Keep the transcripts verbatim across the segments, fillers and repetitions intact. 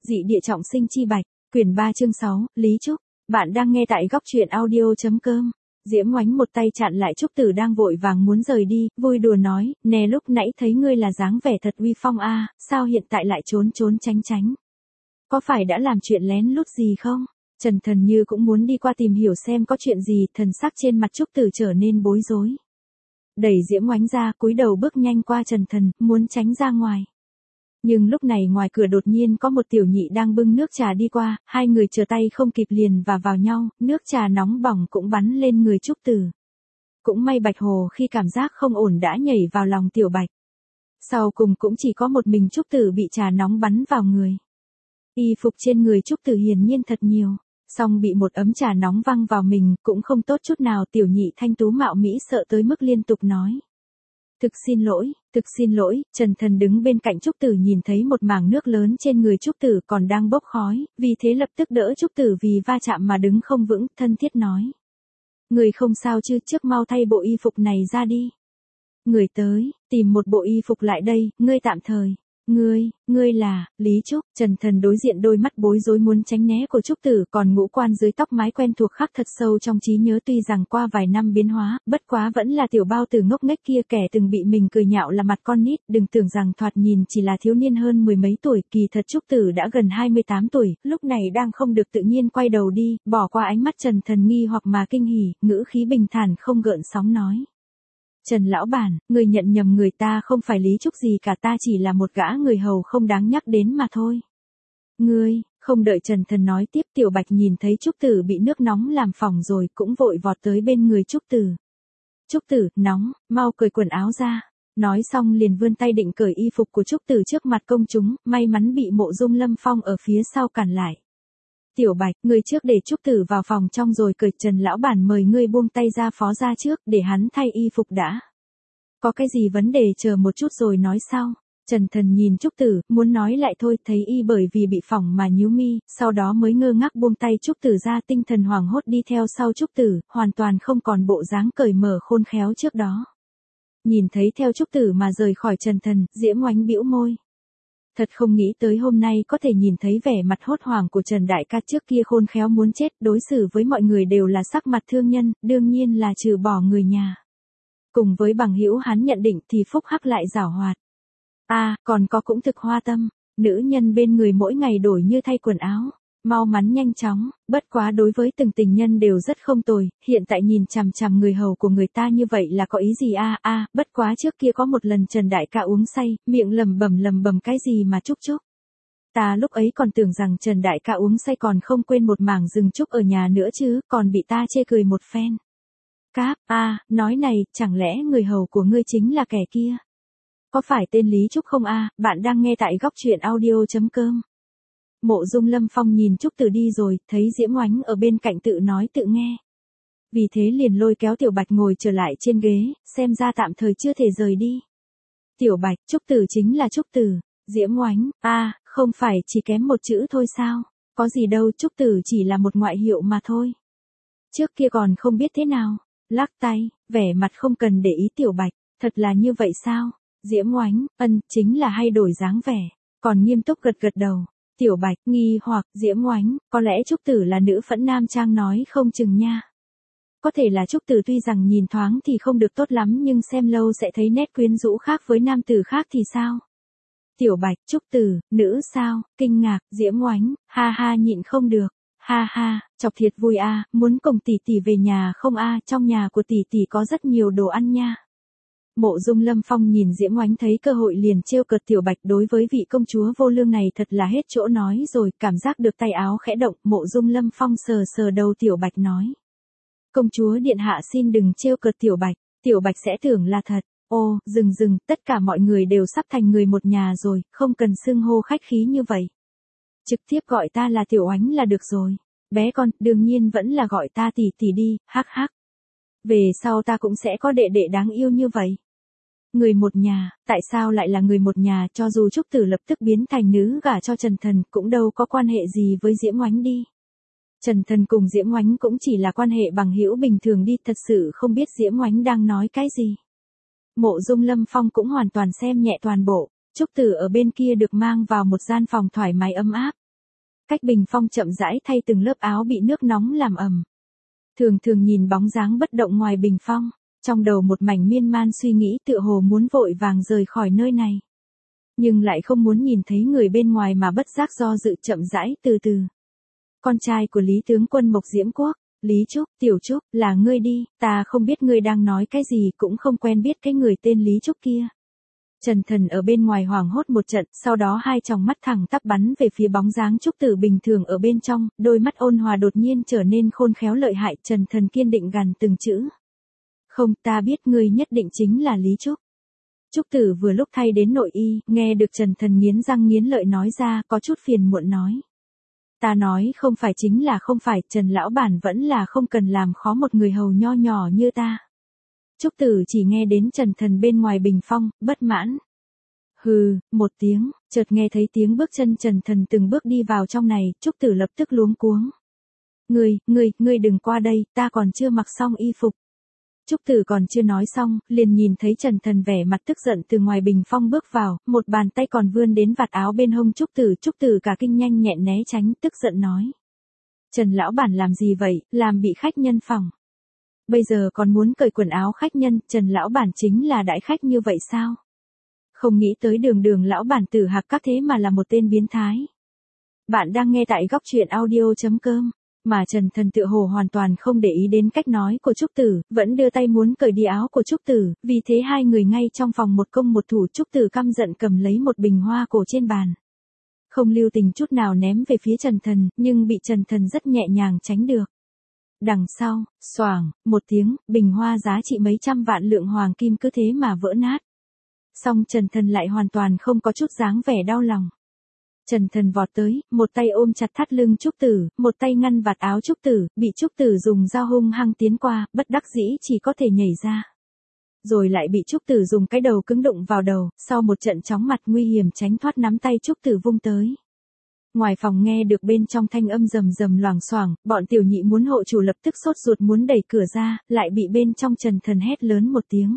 Dị địa trọng sinh chi bạch, quyển ba chương sáu, Lý Trúc. Bạn đang nghe tại góc truyện audio.com. Diễm Oánh một tay chặn lại Trúc Tử đang vội vàng muốn rời đi, vui đùa nói, nè lúc nãy thấy ngươi là dáng vẻ thật uy phong a, sao hiện tại lại trốn trốn tránh tránh? Có phải đã làm chuyện lén lút gì không? Trần Thần Như cũng muốn đi qua tìm hiểu xem có chuyện gì, thần sắc trên mặt Trúc Tử trở nên bối rối. Đẩy Diễm Oánh ra, cúi đầu bước nhanh qua Trần Thần, muốn tránh ra ngoài. Nhưng lúc này ngoài cửa đột nhiên có một tiểu nhị đang bưng nước trà đi qua, hai người trở tay không kịp liền và vào nhau, nước trà nóng bỏng cũng bắn lên người Trúc Tử. Cũng may Bạch Hồ khi cảm giác không ổn đã nhảy vào lòng Tiểu Bạch. Sau cùng cũng chỉ có một mình Trúc Tử bị trà nóng bắn vào người. Y phục trên người Trúc Tử hiển nhiên thật nhiều, song bị một ấm trà nóng văng vào mình cũng không tốt chút nào. Tiểu nhị thanh tú mạo mỹ sợ tới mức liên tục nói. Thực xin lỗi, thực xin lỗi. Trần Thần đứng bên cạnh Trúc Tử nhìn thấy một mảng nước lớn trên người Trúc Tử còn đang bốc khói, vì thế lập tức đỡ Trúc Tử vì va chạm mà đứng không vững, thân thiết nói. Người không sao chứ, trước mau thay bộ y phục này ra đi. Người tới, tìm một bộ y phục lại đây, ngươi tạm thời. Ngươi, ngươi là, Lý Trúc. Trần Thần đối diện đôi mắt bối rối muốn tránh né của Trúc Tử còn ngũ quan dưới tóc mái quen thuộc khắc thật sâu trong trí nhớ tuy rằng qua vài năm biến hóa, bất quá vẫn là tiểu bao tử ngốc nghếch kia kẻ từng bị mình cười nhạo là mặt con nít, đừng tưởng rằng thoạt nhìn chỉ là thiếu niên hơn mười mấy tuổi, kỳ thật Trúc Tử đã gần hai mươi tám tuổi, lúc này đang không được tự nhiên quay đầu đi, bỏ qua ánh mắt Trần Thần nghi hoặc mà kinh hỉ, ngữ khí bình thản không gợn sóng nói. Trần lão bản, người nhận nhầm người, ta không phải Lý Trúc gì cả, ta chỉ là một gã người hầu không đáng nhắc đến mà thôi. Ngươi, không đợi Trần Thần nói tiếp, Tiểu Bạch nhìn thấy Trúc Tử bị nước nóng làm phỏng rồi cũng vội vọt tới bên người Trúc Tử. Trúc Tử, nóng, mau cởi quần áo ra. Nói xong liền vươn tay định cởi y phục của Trúc Tử trước mặt công chúng, may mắn bị Mộ Dung Lâm Phong ở phía sau cản lại. Tiểu Bạch, ngươi trước để Trúc Tử vào phòng trong rồi cởi. Trần lão bản mời ngươi buông tay ra phó ra trước, để hắn thay y phục đã. Có cái gì vấn đề chờ một chút rồi nói sau. Trần Thần nhìn Trúc Tử, muốn nói lại thôi, thấy y bởi vì bị phỏng mà nhíu mi, sau đó mới ngơ ngác buông tay Trúc Tử ra, tinh thần hoảng hốt đi theo sau Trúc Tử, hoàn toàn không còn bộ dáng cởi mở khôn khéo trước đó. Nhìn thấy theo Trúc Tử mà rời khỏi Trần Thần, Diễm Oánh bĩu môi. Thật không nghĩ tới hôm nay có thể nhìn thấy vẻ mặt hốt hoảng của Trần đại ca, trước kia khôn khéo muốn chết, đối xử với mọi người đều là sắc mặt thương nhân, đương nhiên là trừ bỏ người nhà. Cùng với bằng hữu hắn nhận định thì phúc hắc lại giảo hoạt. A, à, còn có cũng thực hoa tâm, nữ nhân bên người mỗi ngày đổi như thay quần áo, mau mắn nhanh chóng, bất quá đối với từng tình nhân đều rất không tồi, hiện tại nhìn chằm chằm người hầu của người ta như vậy là có ý gì a? A, à, bất quá trước kia có một lần Trần đại ca uống say, miệng lầm bầm lầm bầm cái gì mà Trúc Trúc. Ta lúc ấy còn tưởng rằng Trần đại ca uống say còn không quên một mảng rừng trúc ở nhà nữa chứ, còn bị ta chê cười một phen. Cáp, a, à, nói này, chẳng lẽ người hầu của ngươi chính là kẻ kia? Có phải tên Lý Trúc không a? À, bạn đang nghe tại góc truyện audio.com. Mộ Dung Lâm Phong nhìn Trúc Tử đi rồi, thấy Diễm Oánh ở bên cạnh tự nói tự nghe. Vì thế liền lôi kéo Tiểu Bạch ngồi trở lại trên ghế, xem ra tạm thời chưa thể rời đi. Tiểu Bạch, Trúc Tử chính là Trúc Tử. Diễm Oánh, a, à, không phải chỉ kém một chữ thôi sao? Có gì đâu, Trúc Tử chỉ là một ngoại hiệu mà thôi. Trước kia còn không biết thế nào. Lắc tay, vẻ mặt không cần để ý. Tiểu Bạch, thật là như vậy sao? Diễm Oánh, ân, chính là hay đổi dáng vẻ. Còn nghiêm túc gật gật đầu. Tiểu Bạch, nghi hoặc, Diễm Oánh, có lẽ Trúc Tử là nữ phẫn nam trang nói không chừng nha. Có thể là Trúc Tử tuy rằng nhìn thoáng thì không được tốt lắm nhưng xem lâu sẽ thấy nét quyến rũ khác với nam tử khác thì sao? Tiểu Bạch, Trúc Tử, nữ sao? Kinh ngạc, Diễm Oánh, ha ha nhịn không được. Ha ha, chọc thiệt vui a, à, muốn cùng tỷ tỷ về nhà không a, à, trong nhà của tỷ tỷ có rất nhiều đồ ăn nha. Mộ Dung Lâm Phong nhìn Diễm Oánh thấy cơ hội liền trêu cợt Tiểu Bạch, đối với vị công chúa vô lương này thật là hết chỗ nói rồi, cảm giác được tay áo khẽ động, Mộ Dung Lâm Phong sờ sờ đầu Tiểu Bạch nói. Công chúa điện hạ xin đừng trêu cợt Tiểu Bạch, Tiểu Bạch sẽ tưởng là thật. Ô, dừng dừng, tất cả mọi người đều sắp thành người một nhà rồi, không cần xưng hô khách khí như vậy. Trực tiếp gọi ta là Tiểu Oánh là được rồi. Bé con, đương nhiên vẫn là gọi ta tỷ tỷ đi, hắc hắc. Về sau ta cũng sẽ có đệ đệ đáng yêu như vậy. Người một nhà, tại sao lại là người một nhà? Cho dù Trúc Tử lập tức biến thành nữ gả cho Trần Thần cũng đâu có quan hệ gì với Diễm Oánh đi. Trần Thần cùng Diễm Oánh cũng chỉ là quan hệ bằng hữu bình thường đi, thật sự không biết Diễm Oánh đang nói cái gì. Mộ Dung Lâm Phong cũng hoàn toàn xem nhẹ toàn bộ. Trúc Tử ở bên kia được mang vào một gian phòng thoải mái ấm áp. Cách bình phong chậm rãi thay từng lớp áo bị nước nóng làm ẩm. Thường thường nhìn bóng dáng bất động ngoài bình phong, trong đầu một mảnh miên man suy nghĩ tựa hồ muốn vội vàng rời khỏi nơi này. Nhưng lại không muốn nhìn thấy người bên ngoài mà bất giác do dự chậm rãi từ từ. Con trai của Lý tướng quân Mộc Diễm Quốc, Lý Trúc, Tiểu Trúc, là ngươi đi, ta không biết ngươi đang nói cái gì cũng không quen biết cái người tên Lý Trúc kia. Trần Thần ở bên ngoài hoảng hốt một trận, sau đó hai tròng mắt thẳng tắp bắn về phía bóng dáng Trúc Tử bình thường ở bên trong, đôi mắt ôn hòa đột nhiên trở nên khôn khéo lợi hại. Trần Thần kiên định gằn từng chữ. Không, ta biết ngươi nhất định chính là Lý Trúc. Trúc Tử vừa lúc thay đến nội y, nghe được Trần Thần nghiến răng nghiến lợi nói ra, có chút phiền muộn nói. Ta nói không phải chính là không phải, Trần lão bản vẫn là không cần làm khó một người hầu nho nhỏ như ta. Trúc Tử chỉ nghe đến Trần Thần bên ngoài bình phong, bất mãn. Hừ, một tiếng, chợt nghe thấy tiếng bước chân Trần Thần từng bước đi vào trong này, Trúc Tử lập tức luống cuống. Ngươi, ngươi, ngươi đừng qua đây, ta còn chưa mặc xong y phục. Trúc Tử còn chưa nói xong, liền nhìn thấy Trần Thần vẻ mặt tức giận từ ngoài bình phong bước vào, một bàn tay còn vươn đến vạt áo bên hông Trúc Tử. Trúc Tử cả kinh nhanh nhẹn né tránh, tức giận nói. Trần lão bản làm gì vậy, làm bị khách nhân phỏng. Bây giờ còn muốn cởi quần áo khách nhân, Trần lão bản chính là đại khách như vậy sao? Không nghĩ tới đường đường lão bản Tử Hạc Các thế mà là một tên biến thái. Bạn đang nghe tại góc truyện audio chấm com. Mà Trần Thần tựa hồ hoàn toàn không để ý đến cách nói của Trúc Tử, vẫn đưa tay muốn cởi đi áo của Trúc Tử, vì thế hai người ngay trong phòng một công một thủ. Trúc Tử căm giận cầm lấy một bình hoa cổ trên bàn. Không lưu tình chút nào ném về phía Trần Thần, nhưng bị Trần Thần rất nhẹ nhàng tránh được. Đằng sau, xoàng, một tiếng, bình hoa giá trị mấy trăm vạn lượng hoàng kim cứ thế mà vỡ nát. Song Trần Thần lại hoàn toàn không có chút dáng vẻ đau lòng. Trần Thần vọt tới, một tay ôm chặt thắt lưng Trúc Tử, một tay ngăn vạt áo Trúc Tử, bị Trúc Tử dùng dao hung hăng tiến qua, bất đắc dĩ chỉ có thể nhảy ra. Rồi lại bị Trúc Tử dùng cái đầu cứng đụng vào đầu, sau một trận chóng mặt nguy hiểm tránh thoát nắm tay Trúc Tử vung tới. Ngoài phòng nghe được bên trong thanh âm rầm rầm loảng xoảng, bọn tiểu nhị muốn hộ chủ lập tức sốt ruột muốn đẩy cửa ra, lại bị bên trong Trần Thần hét lớn một tiếng.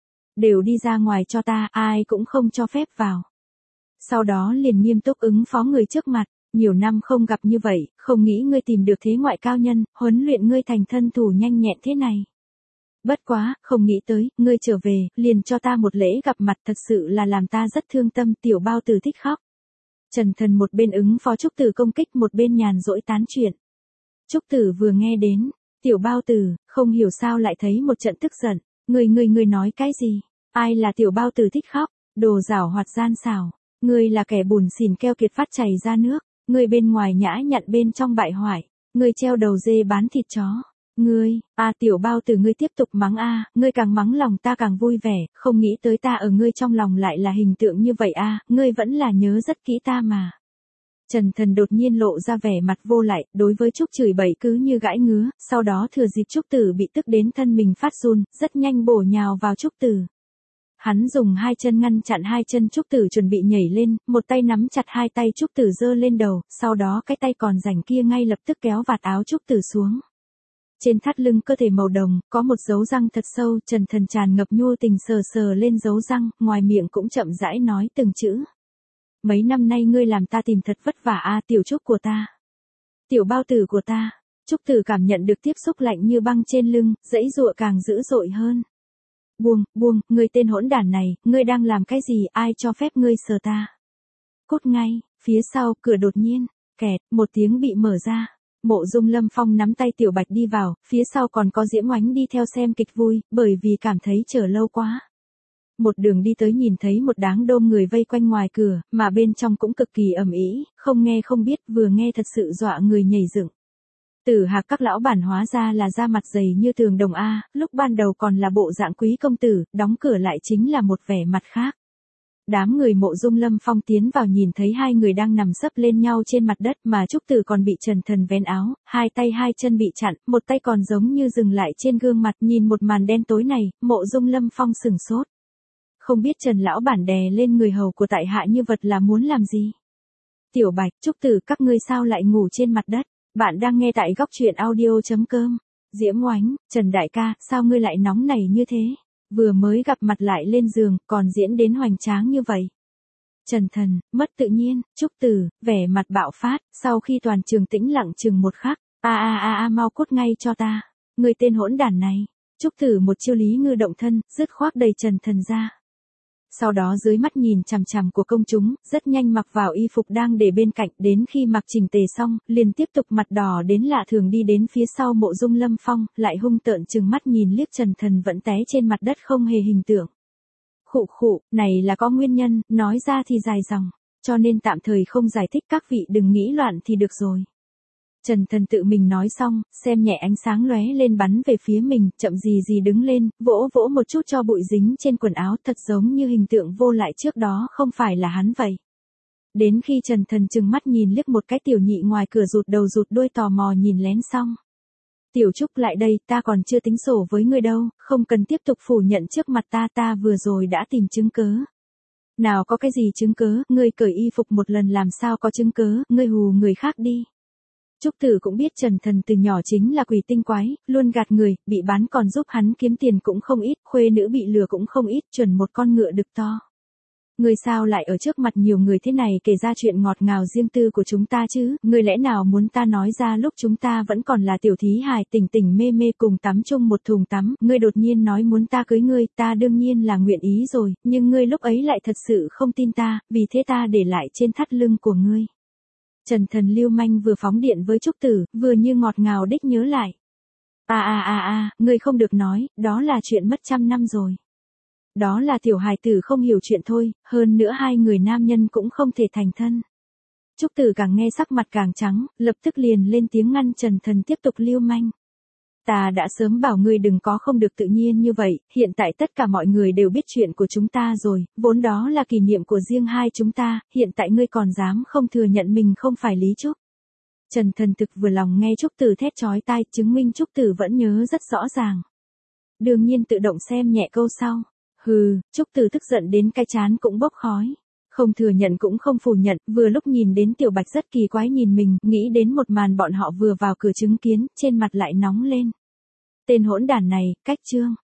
Đều đi ra ngoài cho ta, ai cũng không cho phép vào. Sau đó liền nghiêm túc ứng phó người trước mặt, nhiều năm không gặp như vậy, không nghĩ ngươi tìm được thế ngoại cao nhân, huấn luyện ngươi thành thân thủ nhanh nhẹn thế này. Bất quá, không nghĩ tới, ngươi trở về, liền cho ta một lễ gặp mặt thật sự là làm ta rất thương tâm. Tiểu Bao Tử thích khóc. Trần Thần một bên ứng phó Trúc Tử công kích một bên nhàn rỗi tán chuyện. Trúc Tử vừa nghe đến, Tiểu Bao Tử, không hiểu sao lại thấy một trận tức giận, ngươi ngươi ngươi nói cái gì, ai là Tiểu Bao Tử thích khóc, đồ giảo hoạt gian xảo, ngươi là kẻ bùn xỉn keo kiệt phát chảy ra nước, ngươi bên ngoài nhã nhặn bên trong bại hoại, ngươi treo đầu dê bán thịt chó. Ngươi, a à, Tiểu Bao Tử ngươi tiếp tục mắng a, à, ngươi càng mắng lòng ta càng vui vẻ, không nghĩ tới ta ở ngươi trong lòng lại là hình tượng như vậy a, à, ngươi vẫn là nhớ rất kỹ ta mà. Trần Thần đột nhiên lộ ra vẻ mặt vô lại, đối với Trúc chửi bậy cứ như gãi ngứa, sau đó thừa dịp Trúc Tử bị tức đến thân mình phát run, rất nhanh bổ nhào vào Trúc Tử. Hắn dùng hai chân ngăn chặn hai chân Trúc Tử chuẩn bị nhảy lên, một tay nắm chặt hai tay Trúc Tử giơ lên đầu, sau đó cái tay còn rảnh kia ngay lập tức kéo vạt áo Trúc Tử xuống. Trên thắt lưng cơ thể màu đồng, có một dấu răng thật sâu, Trần Thần tràn ngập nhu tình sờ sờ lên dấu răng, ngoài miệng cũng chậm rãi nói từng chữ. Mấy năm nay ngươi làm ta tìm thật vất vả a, Tiểu Trúc của ta. Tiểu Bao Tử của ta. Trúc Tử cảm nhận được tiếp xúc lạnh như băng trên lưng, dãy dụa càng dữ dội hơn. Buông, buông, ngươi tên hỗn đản này, ngươi đang làm cái gì, ai cho phép ngươi sờ ta. Cút ngay, phía sau, cửa đột nhiên, kẹt, một tiếng bị mở ra. Mộ Dung Lâm Phong nắm tay Tiểu Bạch đi vào, phía sau còn có Diễm Oánh đi theo xem kịch vui, bởi vì cảm thấy chờ lâu quá. Một đường đi tới nhìn thấy một đám đôm người vây quanh ngoài cửa, mà bên trong cũng cực kỳ ầm ĩ, không nghe không biết, vừa nghe thật sự dọa người nhảy dựng. Tử Hạc Các lão bản hóa ra là da mặt dày như tường đồng a, lúc ban đầu còn là bộ dạng quý công tử, đóng cửa lại chính là một vẻ mặt khác. Đám người Mộ Dung Lâm Phong tiến vào nhìn thấy hai người đang nằm sấp lên nhau trên mặt đất mà Trúc Tử còn bị Trần Thần vén áo, hai tay hai chân bị chặn, một tay còn giống như dừng lại trên gương mặt. Nhìn một màn đen tối này, Mộ Dung Lâm Phong sửng sốt. Không biết Trần lão bản đè lên người hầu của tại hạ như vật là muốn làm gì? Tiểu Bạch, Trúc Tử các ngươi sao lại ngủ trên mặt đất? Bạn đang nghe tại góc truyện audio chấm com. Diễm Oánh, Trần đại ca, sao ngươi lại nóng nảy như thế? Vừa mới gặp mặt lại lên giường, còn diễn đến hoành tráng như vậy. Trần Thần, mất tự nhiên, Trúc Tử, vẻ mặt bạo phát, sau khi toàn trường tĩnh lặng chừng một khắc, a a a a mau cút ngay cho ta, người tên hỗn đản này. Trúc Tử một chiêu Lý Ngư động thân, dứt khoác đầy Trần Thần ra. Sau đó dưới mắt nhìn chằm chằm của công chúng, rất nhanh mặc vào y phục đang để bên cạnh, đến khi mặc chỉnh tề xong, liền tiếp tục mặt đỏ đến lạ thường đi đến phía sau Mộ Dung Lâm Phong, lại hung tợn trừng mắt nhìn liếc Trần Thần vẫn té trên mặt đất không hề hình tượng. Khụ khụ, này là có nguyên nhân, nói ra thì dài dòng, cho nên tạm thời không giải thích, các vị đừng nghĩ loạn thì được rồi. Trần Thần tự mình nói xong, xem nhẹ ánh sáng lóe lên bắn về phía mình, chậm gì gì đứng lên, vỗ vỗ một chút cho bụi dính trên quần áo, thật giống như hình tượng vô lại trước đó không phải là hắn vậy. Đến khi Trần Thần trừng mắt nhìn liếc một cái tiểu nhị ngoài cửa rụt đầu rụt đuôi tò mò nhìn lén xong. Tiểu Trúc lại đây, ta còn chưa tính sổ với ngươi đâu, không cần tiếp tục phủ nhận trước mặt ta, ta vừa rồi đã tìm chứng cớ. Nào có cái gì chứng cớ, ngươi cởi y phục một lần làm sao có chứng cớ, ngươi hù người khác đi. Trúc Tử cũng biết Trần Thần từ nhỏ chính là quỷ tinh quái, luôn gạt người, bị bán còn giúp hắn kiếm tiền cũng không ít, khuê nữ bị lừa cũng không ít, chuẩn một con ngựa đực to. Người sao lại ở trước mặt nhiều người thế này kể ra chuyện ngọt ngào riêng tư của chúng ta chứ, người lẽ nào muốn ta nói ra lúc chúng ta vẫn còn là tiểu thí hài tỉnh tỉnh mê mê cùng tắm chung một thùng tắm, ngươi đột nhiên nói muốn ta cưới ngươi, ta đương nhiên là nguyện ý rồi, nhưng ngươi lúc ấy lại thật sự không tin ta, vì thế ta để lại trên thắt lưng của ngươi. Trần Thần lưu manh vừa phóng điện với Trúc Tử, vừa như ngọt ngào đích nhớ lại. À à à à, ngươi không được nói, đó là chuyện mất trăm năm rồi. Đó là tiểu hài tử không hiểu chuyện thôi, hơn nữa hai người nam nhân cũng không thể thành thân. Trúc Tử càng nghe sắc mặt càng trắng, lập tức liền lên tiếng ngăn Trần Thần tiếp tục lưu manh. Ta đã sớm bảo ngươi đừng có không được tự nhiên như vậy, hiện tại tất cả mọi người đều biết chuyện của chúng ta rồi, vốn đó là kỷ niệm của riêng hai chúng ta, hiện tại ngươi còn dám không thừa nhận mình không phải Lý Trúc. Trần Thần thực vừa lòng nghe Trúc Tử thét chói tai, chứng minh Trúc Tử vẫn nhớ rất rõ ràng. Đương nhiên tự động xem nhẹ câu sau. Hừ, Trúc Tử tức giận đến cái chán cũng bốc khói. Không thừa nhận cũng không phủ nhận, vừa lúc nhìn đến Tiểu Bạch rất kỳ quái nhìn mình, nghĩ đến một màn bọn họ vừa vào cửa chứng kiến, trên mặt lại nóng lên. Tên hỗn đản này, cách chương.